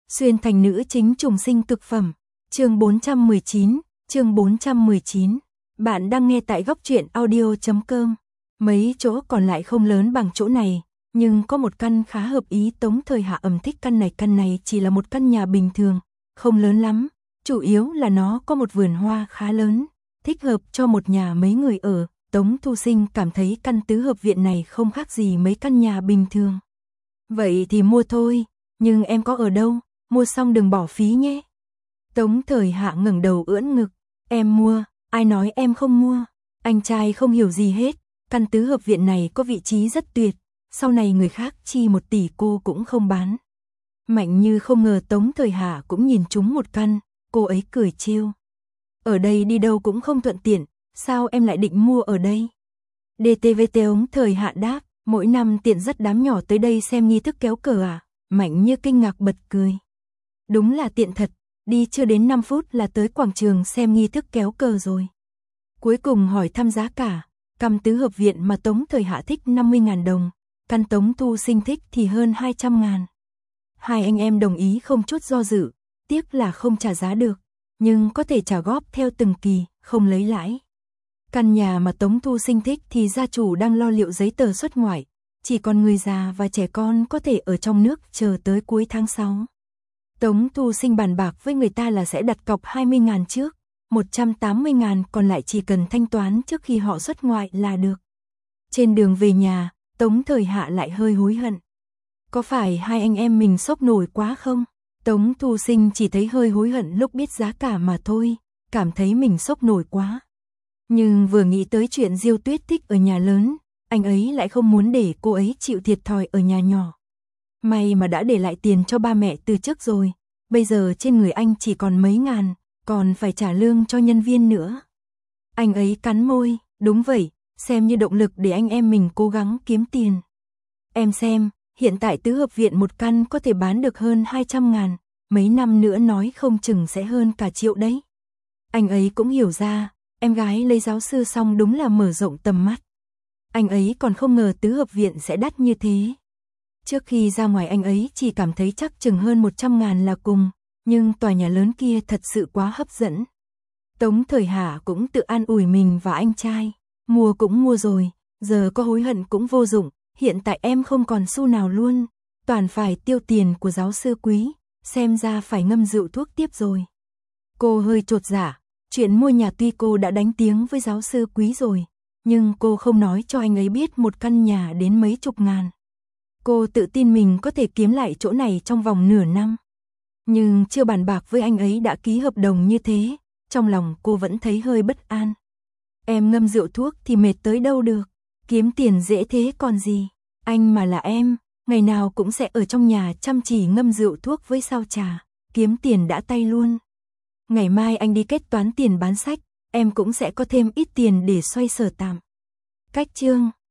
Xuyên thành nữ chính trùng sinh cực phẩm. Chương 419. Bạn đang nghe tại goctruyện audio.com. Mấy chỗ còn lại không lớn bằng chỗ này, nhưng có một căn khá hợp ý. Tống Thời Hạ thích căn này. Căn này chỉ là một căn nhà bình thường, không lớn lắm, chủ yếu là nó có một vườn hoa khá lớn, thích hợp cho một nhà mấy người ở. Tống Thu Sinh cảm thấy căn tứ hợp viện này không khác gì mấy căn nhà bình thường. Vậy thì mua thôi, nhưng em có ở đâu, mua xong đừng bỏ phí nhé. Tống Thời Hạ ngẩng đầu ưỡn ngực, em mua, ai nói em không mua. Anh trai không hiểu gì hết, căn tứ hợp viện này có vị trí rất tuyệt, sau này người khác chi 1 tỷ cô cũng không bán. Mạnh Như không ngờ Tống Thời Hạ cũng nhìn trúng một căn, cô ấy cười trêu. Ở đây đi đâu cũng không thuận tiện, sao em lại định mua ở đây? DTVT. Tống Thời Hạ đáp, mỗi năm tiện dắt đám nhỏ tới đây xem nghi thức kéo cờ à? Mạnh Như kinh ngạc bật cười. Đúng là tiện thật, đi chưa đến 5 phút là tới quảng trường xem nghi thức kéo cờ rồi. Cuối cùng hỏi thăm giá cả, căn tứ hợp viện mà Tống Thời Hạ thích 50.000 đồng, căn Tống Thu Sinh thích thì hơn 200.000. Hai anh em đồng ý không chút do dự, tiếc là không trả giá được, nhưng có thể trả góp theo từng kỳ, không lấy lãi. Căn nhà mà Tống Thu Sinh thích thì gia chủ đang lo liệu giấy tờ xuất ngoại, chỉ còn người già và trẻ con có thể ở trong nước chờ tới cuối tháng 6. Tống Thu Sinh bàn bạc với người ta là sẽ đặt cọc 20.000 trước, 180.000 còn lại chỉ cần thanh toán trước khi họ xuất ngoại là được. Trên đường về nhà, Tống Thời Hạ lại hơi hối hận. Có phải hai anh em mình sốc nổi quá không? Tống Thu Sinh chỉ thấy hơi hối hận lúc biết giá cả mà thôi, cảm thấy mình sốc nổi quá. Nhưng vừa nghĩ tới chuyện Diêu Tuyết thích ở nhà lớn, anh ấy lại không muốn để cô ấy chịu thiệt thòi ở nhà nhỏ. May mà đã để lại tiền cho ba mẹ từ trước rồi, bây giờ trên người anh chỉ còn mấy ngàn, còn phải trả lương cho nhân viên nữa. Anh ấy cắn môi, đúng vậy, xem như động lực để anh em mình cố gắng kiếm tiền. Em xem, hiện tại tứ hợp viện một căn có thể bán được hơn 200.000, mấy năm nữa nói không chừng sẽ hơn cả triệu đấy. Anh ấy cũng hiểu ra, em gái lấy giáo sư xong đúng là mở rộng tầm mắt. Anh ấy còn không ngờ tứ hợp viện sẽ đắt như thế. Trước khi ra ngoài anh ấy chỉ cảm thấy chắc chừng hơn 100.000 là cùng, nhưng tòa nhà lớn kia thật sự quá hấp dẫn. Tống Thời Hạ cũng tự an ủi mình và anh trai, mua cũng mua rồi, giờ có hối hận cũng vô dụng, hiện tại em không còn xu nào luôn, toàn phải tiêu tiền của giáo sư Quý, xem ra phải ngâm rượu thuốc tiếp rồi. Cô hơi chột dạ, chuyện mua nhà tuy cô đã đánh tiếng với giáo sư Quý rồi, nhưng cô không nói cho anh ấy biết một căn nhà đến mấy chục ngàn. Cô tự tin mình có thể kiếm lại chỗ này trong vòng nửa năm. Nhưng chưa bàn bạc với anh ấy đã ký hợp đồng như thế, trong lòng cô vẫn thấy hơi bất an. Em ngâm rượu thuốc thì mệt tới đâu được, kiếm tiền dễ thế còn gì. Anh mà là em, ngày nào cũng sẽ ở trong nhà chăm chỉ ngâm rượu thuốc với sao trà, kiếm tiền đã tay luôn. Ngày mai anh đi kết toán tiền bán sách, em cũng sẽ có thêm ít tiền để xoay sở tạm. Cách chương